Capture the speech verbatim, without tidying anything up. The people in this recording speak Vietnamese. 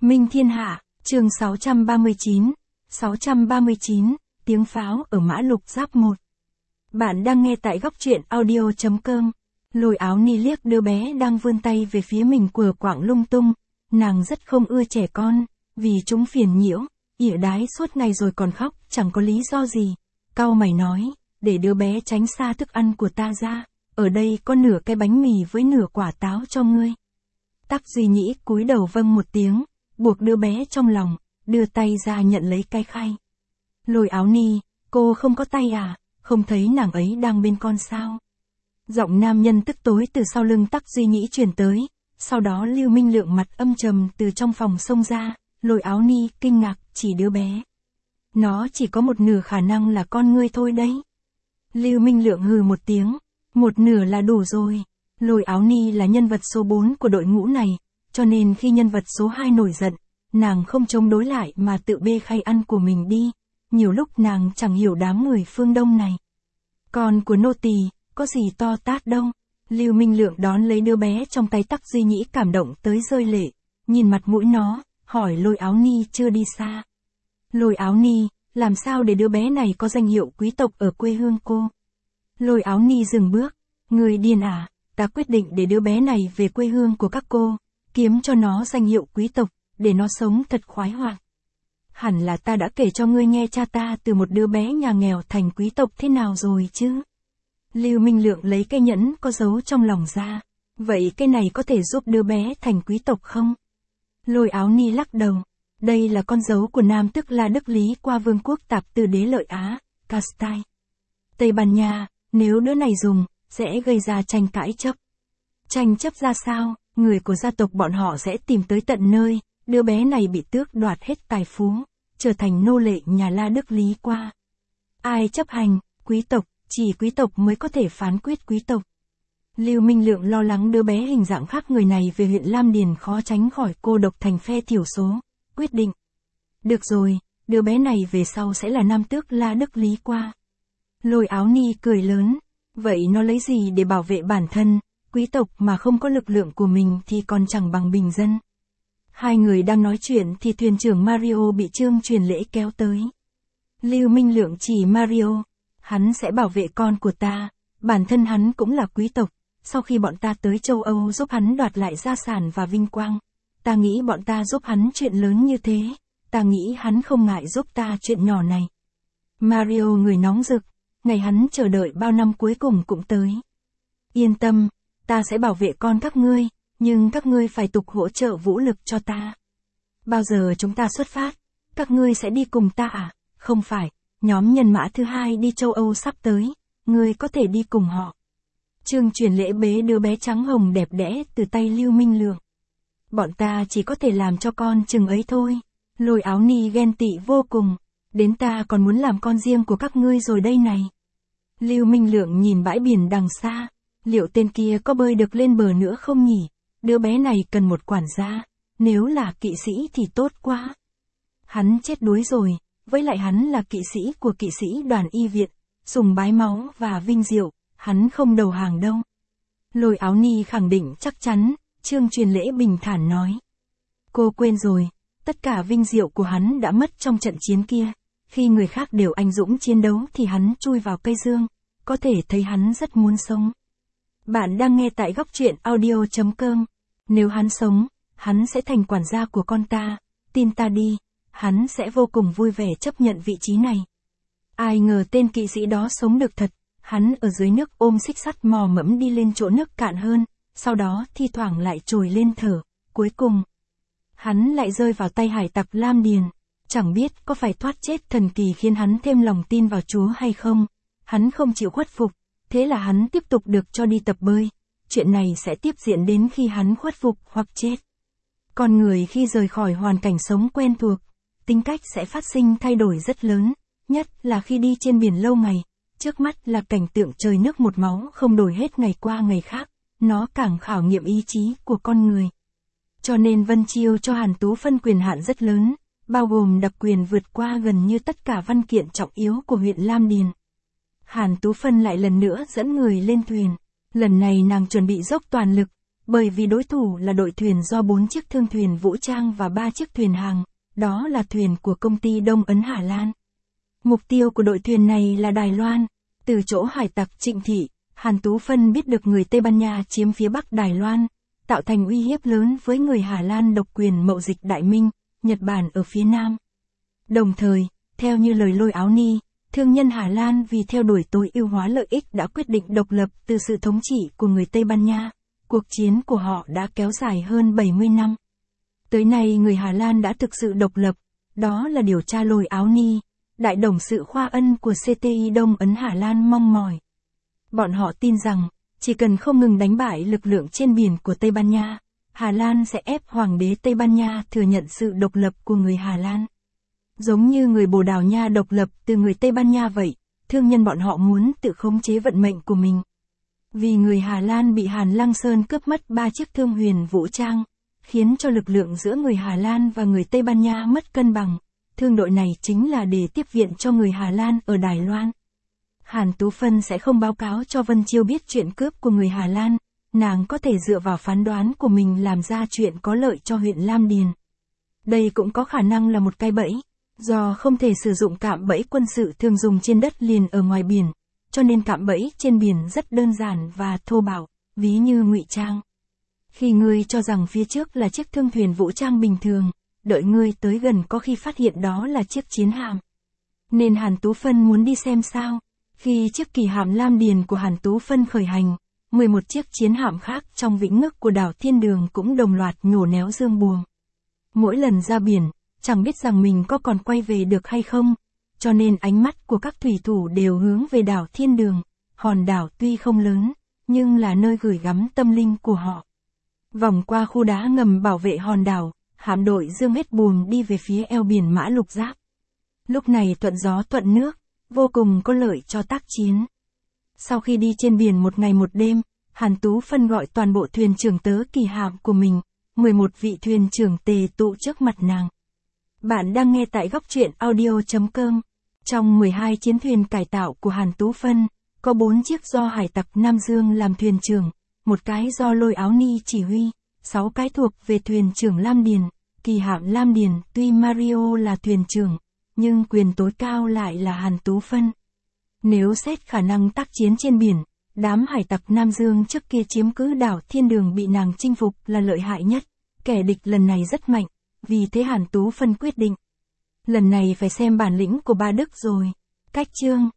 Minh Thiên Hạ, chương sáu trăm ba mươi chín, sáu trăm ba mươi chín, tiếng pháo ở Mã Lục Giáp một. Bạn đang nghe tại góc truyện audio chấm com. Lôi Áo Ni liếc đứa bé đang vươn tay về phía mình quờ quạng lung tung, nàng rất không ưa trẻ con, vì chúng phiền nhiễu, ỉa đái suốt ngày rồi còn khóc, chẳng có lý do gì. Cau mày nói, để đứa bé tránh xa thức ăn của ta ra, ở đây có nửa cái bánh mì với nửa quả táo cho ngươi. Tắc Duy Nhĩ cúi đầu vâng một tiếng, buộc đứa bé trong lòng, đưa tay ra nhận lấy cái khay. Lôi Áo Ni, cô không có tay à, không thấy nàng ấy đang bên con sao? Giọng nam nhân tức tối từ sau lưng Tắc Duy Nhĩ truyền tới, sau đó Lưu Minh Lượng mặt âm trầm từ trong phòng xông ra, Lôi Áo Ni kinh ngạc chỉ đứa bé. Nó chỉ có một nửa khả năng là con ngươi thôi đấy. Lưu Minh Lượng hừ một tiếng, một nửa là đủ rồi. Lôi Áo Ni là nhân vật số bốn của đội ngũ này, cho nên khi nhân vật số hai nổi giận, nàng không chống đối lại mà tự bê khay ăn của mình đi. Nhiều lúc nàng chẳng hiểu đám người phương Đông này. Con của nô tỳ, có gì to tát đâu. Lưu Minh Lượng đón lấy đứa bé trong tay Tắc Duy Nhĩ cảm động tới rơi lệ, nhìn mặt mũi nó, hỏi Lôi Áo Ni chưa đi xa. Lôi Áo Ni, làm sao để đứa bé này có danh hiệu quý tộc ở quê hương cô? Lôi Áo Ni dừng bước, người điên à, ta quyết định để đứa bé này về quê hương của các cô, kiếm cho nó danh hiệu quý tộc, để nó sống thật khoái hoạt. Hẳn là ta đã kể cho ngươi nghe cha ta từ một đứa bé nhà nghèo thành quý tộc thế nào rồi chứ? Lưu Minh Lượng lấy cây nhẫn có dấu trong lòng ra. Vậy cái này có thể giúp đứa bé thành quý tộc không? Lôi Áo Ni lắc đầu. Đây là con dấu của Nam tức là Đức Lý qua vương quốc Tạp Tư Đế Lợi Á, Castile, Tây Ban Nha. Nếu đứa này dùng, sẽ gây ra tranh cãi chấp. Tranh chấp ra sao? Người của gia tộc bọn họ sẽ tìm tới tận nơi. Đứa bé này bị tước đoạt hết tài phú, trở thành nô lệ nhà La Đức Lý qua. Ai chấp hành? Quý tộc, chỉ quý tộc mới có thể phán quyết quý tộc. Lưu Minh Lượng lo lắng đứa bé hình dạng khác người này về huyện Lam Điền khó tránh khỏi cô độc thành phe thiểu số, quyết định. Được rồi, đứa bé này về sau sẽ là nam tước La Đức Lý qua. Lôi Áo Ni cười lớn, vậy nó lấy gì để bảo vệ bản thân? Quý tộc mà không có lực lượng của mình thì còn chẳng bằng bình dân. Hai người đang nói chuyện thì thuyền trưởng Mario bị Trương Truyền Lễ kéo tới. Lưu Minh Lượng chỉ Mario, hắn sẽ bảo vệ con của ta, bản thân hắn cũng là quý tộc, sau khi bọn ta tới châu Âu giúp hắn đoạt lại gia sản và vinh quang, ta nghĩ bọn ta giúp hắn chuyện lớn như thế, ta nghĩ hắn không ngại giúp ta chuyện nhỏ này. Mario người nóng rực, ngày hắn chờ đợi bao năm cuối cùng cũng tới. Yên tâm, ta sẽ bảo vệ con các ngươi. Nhưng các ngươi phải tục hỗ trợ vũ lực cho ta. Bao giờ chúng ta xuất phát? Các ngươi sẽ đi cùng ta à? Không phải, nhóm nhân mã thứ hai đi châu Âu sắp tới, ngươi có thể đi cùng họ. Trương Truyền Lễ bế đứa bé trắng hồng đẹp đẽ từ tay Lưu Minh Lượng. Bọn ta chỉ có thể làm cho con chừng ấy thôi. Lôi Áo Ni ghen tị vô cùng, đến ta còn muốn làm con riêng của các ngươi rồi đây này. Lưu Minh Lượng nhìn bãi biển đằng xa, liệu tên kia có bơi được lên bờ nữa không nhỉ? Đứa bé này cần một quản gia, nếu là kỵ sĩ thì tốt quá. Hắn chết đuối rồi, với lại hắn là kỵ sĩ của kỵ sĩ đoàn y viện, sùng bái máu và vinh diệu, hắn không đầu hàng đâu. Lôi Áo Ni khẳng định chắc chắn, Trương Truyền Lễ bình thản nói. Cô quên rồi, tất cả vinh diệu của hắn đã mất trong trận chiến kia, khi người khác đều anh dũng chiến đấu thì hắn chui vào cây dương, có thể thấy hắn rất muốn sống. Bạn đang nghe tại góc truyện audio chấm com. Nếu hắn sống, hắn sẽ thành quản gia của con ta, tin ta đi, hắn sẽ vô cùng vui vẻ chấp nhận vị trí này. Ai ngờ tên kỵ sĩ đó sống được thật, hắn ở dưới nước ôm xích sắt mò mẫm đi lên chỗ nước cạn hơn, sau đó thi thoảng lại trồi lên thở, cuối cùng. Hắn lại rơi vào tay hải tặc Lam Điền, chẳng biết có phải thoát chết thần kỳ khiến hắn thêm lòng tin vào Chúa hay không, hắn không chịu khuất phục, thế là hắn tiếp tục được cho đi tập bơi. Chuyện này sẽ tiếp diễn đến khi hắn khuất phục hoặc chết. Con người khi rời khỏi hoàn cảnh sống quen thuộc, tính cách sẽ phát sinh thay đổi rất lớn, nhất là khi đi trên biển lâu ngày, trước mắt là cảnh tượng trời nước một máu không đổi hết ngày qua ngày khác, nó càng khảo nghiệm ý chí của con người. Cho nên Vân Chiêu cho Hàn Tú phân quyền hạn rất lớn, bao gồm đặc quyền vượt qua gần như tất cả văn kiện trọng yếu của huyện Lam Điền. Hàn Tú phân lại lần nữa dẫn người lên thuyền. Lần này nàng chuẩn bị dốc toàn lực, bởi vì đối thủ là đội thuyền do bốn chiếc thương thuyền vũ trang và ba chiếc thuyền hàng, đó là thuyền của công ty Đông Ấn Hà Lan. Mục tiêu của đội thuyền này là Đài Loan. Từ chỗ hải tặc Trịnh Thị, Hàn Tú Phân biết được người Tây Ban Nha chiếm phía Bắc Đài Loan, tạo thành uy hiếp lớn với người Hà Lan độc quyền mậu dịch Đại Minh, Nhật Bản ở phía Nam. Đồng thời, theo như lời Lôi Áo Ni, thương nhân Hà Lan vì theo đuổi tối ưu hóa lợi ích đã quyết định độc lập từ sự thống trị của người Tây Ban Nha. Cuộc chiến của họ đã kéo dài hơn bảy mươi năm. Tới nay người Hà Lan đã thực sự độc lập, đó là điều cha Lôi Áo Ni, đại đồng sự Khoa Ân của xê tê i Đông Ấn Hà Lan mong mỏi. Bọn họ tin rằng, chỉ cần không ngừng đánh bại lực lượng trên biển của Tây Ban Nha, Hà Lan sẽ ép Hoàng đế Tây Ban Nha thừa nhận sự độc lập của người Hà Lan. Giống như người Bồ Đào Nha độc lập từ người Tây Ban Nha vậy, thương nhân bọn họ muốn tự khống chế vận mệnh của mình. Vì người Hà Lan bị Hàn Lăng Sơn cướp mất ba chiếc thương huyền vũ trang, khiến cho lực lượng giữa người Hà Lan và người Tây Ban Nha mất cân bằng. Thương đội này chính là để tiếp viện cho người Hà Lan ở Đài Loan. Hàn Tú Phân sẽ không báo cáo cho Vân Chiêu biết chuyện cướp của người Hà Lan, nàng có thể dựa vào phán đoán của mình làm ra chuyện có lợi cho huyện Lam Điền. Đây cũng có khả năng là một cái bẫy, do không thể sử dụng cạm bẫy quân sự thường dùng trên đất liền ở ngoài biển, cho nên cạm bẫy trên biển rất đơn giản và thô bạo, ví như ngụy trang. Khi ngươi cho rằng phía trước là chiếc thương thuyền vũ trang bình thường, đợi ngươi tới gần có khi phát hiện đó là chiếc chiến hạm. Nên Hàn Tú Phân muốn đi xem sao. Khi chiếc kỳ hạm Lam Điền của Hàn Tú Phân khởi hành, mười một chiếc chiến hạm khác trong vĩnh ngức của đảo Thiên Đường cũng đồng loạt nhổ néo dương buồm. Mỗi lần ra biển, chẳng biết rằng mình có còn quay về được hay không, cho nên ánh mắt của các thủy thủ đều hướng về đảo Thiên Đường. Hòn đảo tuy không lớn, nhưng là nơi gửi gắm tâm linh của họ. Vòng qua khu đá ngầm bảo vệ hòn đảo, hạm đội dương hết buồm đi về phía eo biển Mã Lục Giáp. Lúc này thuận gió thuận nước, vô cùng có lợi cho tác chiến. Sau khi đi trên biển một ngày một đêm, Hàn Tú Phân gọi toàn bộ thuyền trưởng tớ kỳ hạm của mình, mười một vị thuyền trưởng tề tụ trước mặt nàng. Bạn đang nghe tại góc truyện audio chấm com. Trong mười hai chiến thuyền cải tạo của Hàn Tú Phân, có bốn chiếc do hải tặc Nam Dương làm thuyền trưởng, một cái do Lôi Áo Ni chỉ huy, sáu cái thuộc về thuyền trưởng Lam Điền. Kỳ hạm Lam Điền tuy Mario là thuyền trưởng, nhưng quyền tối cao lại là Hàn Tú Phân. Nếu xét khả năng tác chiến trên biển, đám hải tặc Nam Dương trước kia chiếm cứ đảo Thiên Đường bị nàng chinh phục là lợi hại nhất. Kẻ địch lần này rất mạnh, vì thế Hàn Tú Phân quyết định. Lần này phải xem bản lĩnh của Ba Đức rồi. Cách chương